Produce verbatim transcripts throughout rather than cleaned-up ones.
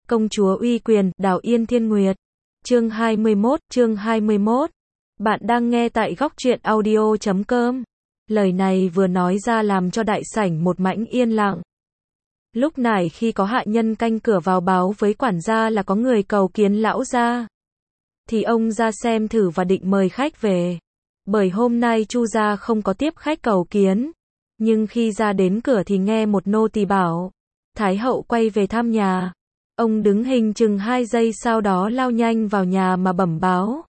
Công chúa uy quyền, Đào Yên Thiên Nguyệt. Chương hai mươi mốt, chương hai mươi mốt. Bạn đang nghe tại góc truyện audio chấm com. Lời này vừa nói ra làm cho đại sảnh một mảnh yên lặng. Lúc này khi có hạ nhân canh cửa vào báo với quản gia là có người cầu kiến lão gia, thì ông ra xem thử và định mời khách về. Bởi hôm nay Chu gia không có tiếp khách cầu kiến, nhưng khi ra đến cửa thì nghe một nô tỳ bảo, Thái hậu quay về thăm nhà. Ông đứng hình chừng hai giây sau đó lao nhanh vào nhà mà bẩm báo.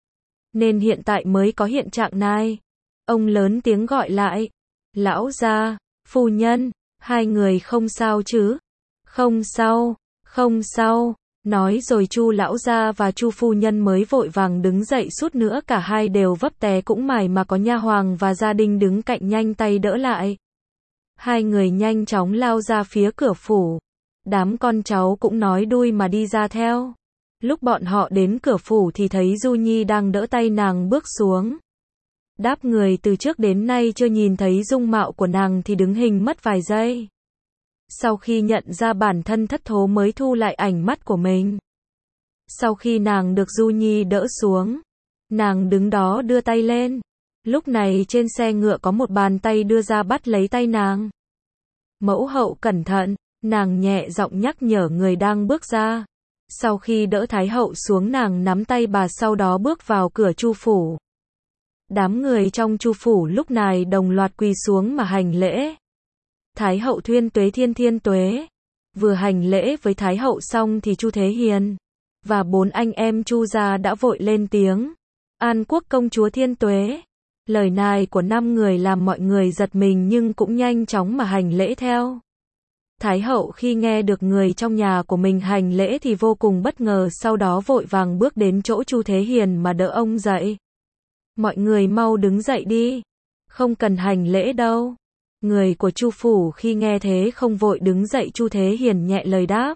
Nên hiện tại mới có hiện trạng này. Ông lớn tiếng gọi lại, lão gia, phu nhân, hai người không sao chứ? Không sao, không sao. Nói rồi Chu lão gia và Chu phu nhân mới vội vàng đứng dậy, suốt nữa cả hai đều vấp té cũng mải mà có nha hoàng và gia đình đứng cạnh nhanh tay đỡ lại. Hai người nhanh chóng lao ra phía cửa phủ. Đám con cháu cũng nói đuôi mà đi ra theo. Lúc bọn họ đến cửa phủ thì thấy Du Nhi đang đỡ tay nàng bước xuống. Đáp người từ trước đến nay chưa nhìn thấy dung mạo của nàng thì đứng hình mất vài giây. Sau khi nhận ra bản thân thất thố mới thu lại ảnh mắt của mình. Sau khi nàng được Du Nhi đỡ xuống, nàng đứng đó đưa tay lên. Lúc này trên xe ngựa có một bàn tay đưa ra bắt lấy tay nàng. Mẫu hậu cẩn thận, nàng nhẹ giọng nhắc nhở người đang bước ra. Sau khi đỡ Thái hậu xuống nàng nắm tay bà sau đó bước vào cửa Chu phủ. Đám người trong Chu phủ lúc này đồng loạt quỳ xuống mà hành lễ. Thái hậu thuyên tuế thiên thiên tuế. Vừa hành lễ với Thái hậu xong thì Chu Thế Hiền và bốn anh em Chu gia đã vội lên tiếng, An quốc công chúa thiên tuế. Lời này của năm người làm mọi người giật mình nhưng cũng nhanh chóng mà hành lễ theo. Thái hậu khi nghe được người trong nhà của mình hành lễ thì vô cùng bất ngờ, sau đó vội vàng bước đến chỗ Chu Thế Hiền mà đỡ ông dậy. Mọi người mau đứng dậy đi, không cần hành lễ đâu. Người của Chu phủ khi nghe thế không vội đứng dậy. Chu Thế Hiền nhẹ lời đáp,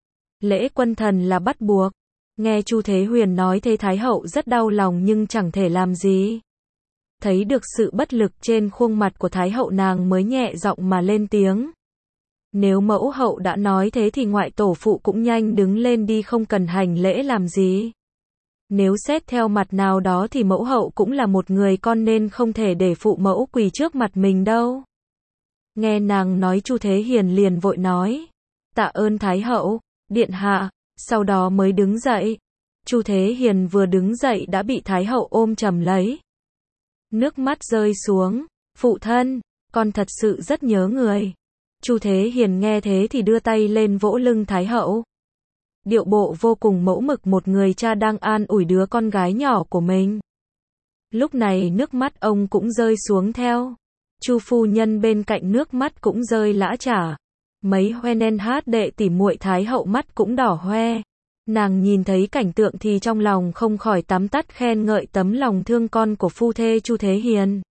lễ quân thần là bắt buộc. Nghe Chu Thế Huyền nói thế Thái hậu rất đau lòng nhưng chẳng thể làm gì. Thấy được sự bất lực trên khuôn mặt của Thái hậu nàng mới nhẹ giọng mà lên tiếng. Nếu mẫu hậu đã nói thế thì ngoại tổ phụ cũng nhanh đứng lên đi, không cần hành lễ làm gì. Nếu xét theo mặt nào đó thì mẫu hậu cũng là một người con nên không thể để phụ mẫu quỳ trước mặt mình đâu. Nghe nàng nói Chu Thế Hiền liền vội nói, tạ ơn Thái hậu, điện hạ, sau đó mới đứng dậy. Chu Thế Hiền vừa đứng dậy đã bị Thái hậu ôm chầm lấy. Nước mắt rơi xuống, phụ thân, con thật sự rất nhớ người. Chu Thế Hiền nghe thế thì đưa tay lên vỗ lưng Thái hậu. Điệu bộ vô cùng mẫu mực, một người cha đang an ủi đứa con gái nhỏ của mình. Lúc này nước mắt ông cũng rơi xuống theo. Chu phu nhân bên cạnh nước mắt cũng rơi lã chả. Mấy hoe nen hát đệ tỉ muội Thái hậu mắt cũng đỏ hoe. Nàng nhìn thấy cảnh tượng thì trong lòng không khỏi tắm tắt khen ngợi tấm lòng thương con của phu thê Chu Thế Hiền.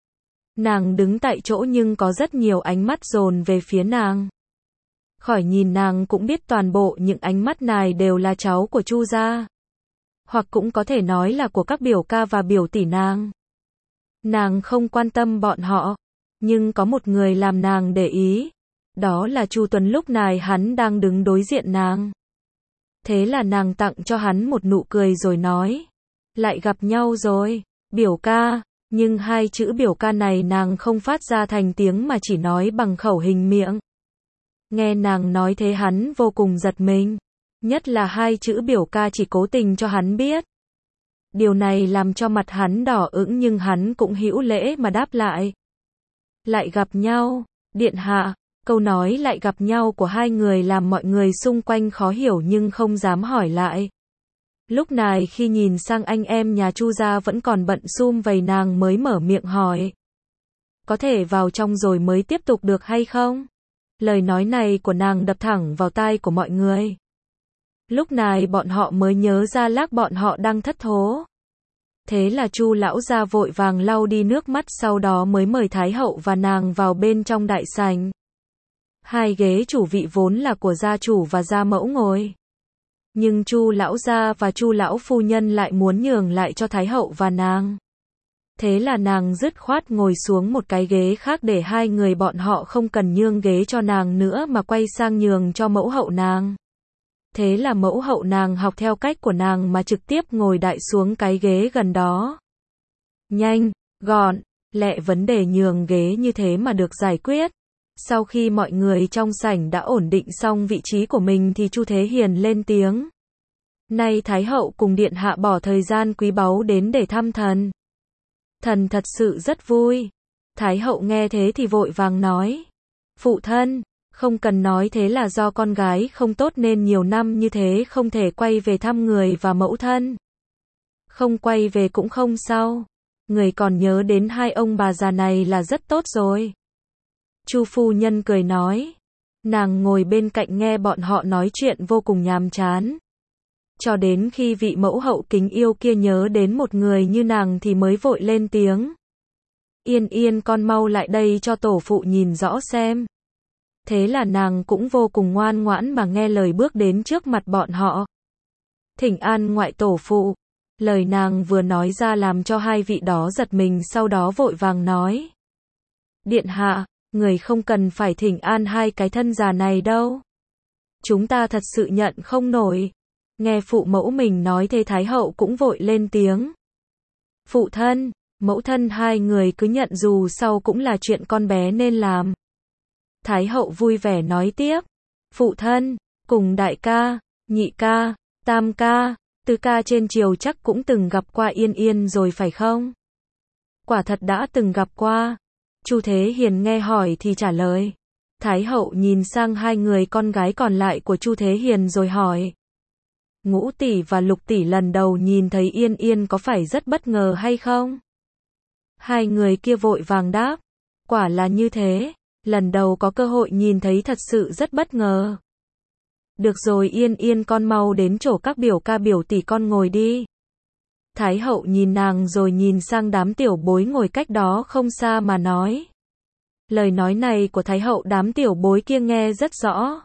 Nàng đứng tại chỗ nhưng có rất nhiều ánh mắt dồn về phía nàng. Khỏi nhìn nàng cũng biết toàn bộ những ánh mắt này đều là cháu của Chu gia. Hoặc cũng có thể nói là của các biểu ca và biểu tỷ nàng. Nàng không quan tâm bọn họ, nhưng có một người làm nàng để ý. Đó là Chu Tuấn, lúc này hắn đang đứng đối diện nàng. Thế là nàng tặng cho hắn một nụ cười rồi nói, lại gặp nhau rồi, biểu ca. Nhưng hai chữ biểu ca này nàng không phát ra thành tiếng mà chỉ nói bằng khẩu hình miệng. Nghe nàng nói thế hắn vô cùng giật mình. Nhất là hai chữ biểu ca chỉ cố tình cho hắn biết. Điều này làm cho mặt hắn đỏ ửng nhưng hắn cũng hữu lễ mà đáp lại. Lại gặp nhau, điện hạ. Câu nói lại gặp nhau của hai người làm mọi người xung quanh khó hiểu nhưng không dám hỏi lại. Lúc này khi nhìn sang anh em nhà Chu gia vẫn còn bận sum vầy nàng mới mở miệng hỏi. Có thể vào trong rồi mới tiếp tục được hay không? Lời nói này của nàng đập thẳng vào tai của mọi người. Lúc này bọn họ mới nhớ ra lác bọn họ đang thất thố. Thế là Chu lão gia vội vàng lau đi nước mắt, sau đó mới mời Thái hậu và nàng vào bên trong đại sảnh. Hai ghế chủ vị vốn là của gia chủ và gia mẫu ngồi. Nhưng Chu lão gia và Chu lão phu nhân lại muốn nhường lại cho Thái hậu và nàng. Thế là nàng dứt khoát ngồi xuống một cái ghế khác để hai người bọn họ không cần nhường ghế cho nàng nữa mà quay sang nhường cho mẫu hậu nàng. Thế là mẫu hậu nàng học theo cách của nàng mà trực tiếp ngồi đại xuống cái ghế gần đó. Nhanh, gọn, lẹ vấn đề nhường ghế như thế mà được giải quyết. Sau khi mọi người trong sảnh đã ổn định xong vị trí của mình thì Chu Thế Hiền lên tiếng. Nay Thái hậu cùng điện hạ bỏ thời gian quý báu đến để thăm thần. Thần thật sự rất vui. Thái hậu nghe thế thì vội vàng nói. Phụ thân, không cần nói thế là do con gái không tốt nên nhiều năm như thế không thể quay về thăm người và mẫu thân. Không quay về cũng không sao. Người còn nhớ đến hai ông bà già này là rất tốt rồi. Chu phu nhân cười nói. Nàng ngồi bên cạnh nghe bọn họ nói chuyện vô cùng nhàm chán. Cho đến khi vị mẫu hậu kính yêu kia nhớ đến một người như nàng thì mới vội lên tiếng. Yên Yên con mau lại đây cho tổ phụ nhìn rõ xem. Thế là nàng cũng vô cùng ngoan ngoãn mà nghe lời bước đến trước mặt bọn họ. Thỉnh an ngoại tổ phụ. Lời nàng vừa nói ra làm cho hai vị đó giật mình, sau đó vội vàng nói. Điện hạ, người không cần phải thỉnh an hai cái thân già này đâu. Chúng ta thật sự nhận không nổi. Nghe phụ mẫu mình nói thế Thái hậu cũng vội lên tiếng. Phụ thân, mẫu thân hai người cứ nhận dù sau cũng là chuyện con bé nên làm. Thái hậu vui vẻ nói tiếp. Phụ thân, cùng đại ca, nhị ca, tam ca, tứ ca trên triều chắc cũng từng gặp qua Yên Yên rồi phải không? Quả thật đã từng gặp qua. Chu Thế Hiền nghe hỏi thì trả lời. Thái hậu nhìn sang hai người con gái còn lại của Chu Thế Hiền rồi hỏi. Ngũ tỷ và Lục tỷ lần đầu nhìn thấy Yên Yên có phải rất bất ngờ hay không? Hai người kia vội vàng đáp. Quả là như thế. Lần đầu có cơ hội nhìn thấy thật sự rất bất ngờ. Được rồi Yên Yên con mau đến chỗ các biểu ca biểu tỷ con ngồi đi. Thái hậu nhìn nàng rồi nhìn sang đám tiểu bối ngồi cách đó không xa mà nói. Lời nói này của Thái hậu đám tiểu bối kia nghe rất rõ.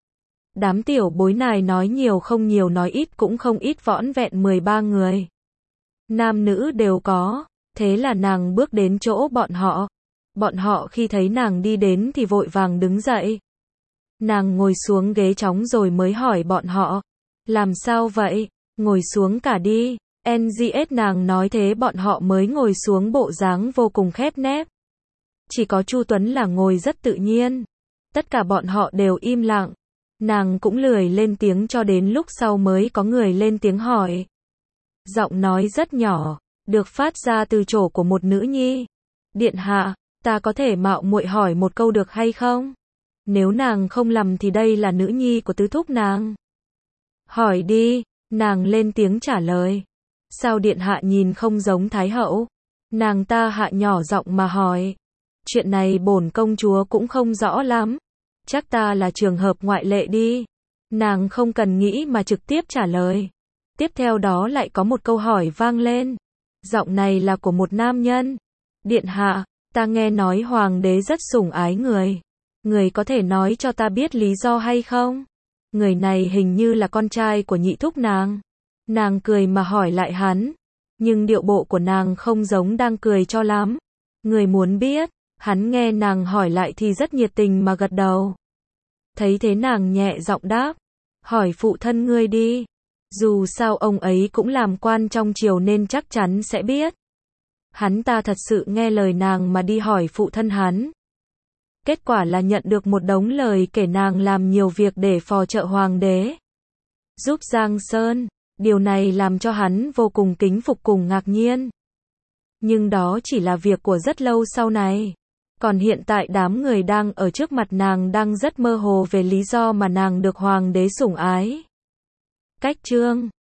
Đám tiểu bối này nói nhiều không nhiều nói ít cũng không ít, vỏn vẹn mười ba người. Nam nữ đều có, thế là nàng bước đến chỗ bọn họ. Bọn họ khi thấy nàng đi đến thì vội vàng đứng dậy. Nàng ngồi xuống ghế trống rồi mới hỏi bọn họ. Làm sao vậy? Ngồi xuống cả đi. en giê ét nàng nói thế bọn họ mới ngồi xuống bộ dáng vô cùng khép nép. Chỉ có Chu Tuấn là ngồi rất tự nhiên. Tất cả bọn họ đều im lặng. Nàng cũng lười lên tiếng cho đến lúc sau mới có người lên tiếng hỏi. Giọng nói rất nhỏ, được phát ra từ chỗ của một nữ nhi. Điện hạ, ta có thể mạo muội hỏi một câu được hay không? Nếu nàng không lầm thì đây là nữ nhi của tứ thúc nàng. Hỏi đi, nàng lên tiếng trả lời. Sao điện hạ nhìn không giống Thái hậu? Nàng ta hạ nhỏ giọng mà hỏi. Chuyện này bổn công chúa cũng không rõ lắm. Chắc ta là trường hợp ngoại lệ đi. Nàng không cần nghĩ mà trực tiếp trả lời. Tiếp theo đó lại có một câu hỏi vang lên. Giọng này là của một nam nhân. Điện hạ, ta nghe nói hoàng đế rất sủng ái người. Người có thể nói cho ta biết lý do hay không? Người này hình như là con trai của nhị thúc nàng. Nàng cười mà hỏi lại hắn. Nhưng điệu bộ của nàng không giống đang cười cho lắm. Người muốn biết. Hắn nghe nàng hỏi lại thì rất nhiệt tình mà gật đầu. Thấy thế nàng nhẹ giọng đáp. Hỏi phụ thân ngươi đi. Dù sao ông ấy cũng làm quan trong triều nên chắc chắn sẽ biết. Hắn ta thật sự nghe lời nàng mà đi hỏi phụ thân hắn. Kết quả là nhận được một đống lời kể nàng làm nhiều việc để phò trợ hoàng đế. Giúp Giang Sơn. Điều này làm cho hắn vô cùng kính phục cùng ngạc nhiên. Nhưng đó chỉ là việc của rất lâu sau này. Còn hiện tại đám người đang ở trước mặt nàng đang rất mơ hồ về lý do mà nàng được hoàng đế sủng ái. Cách chương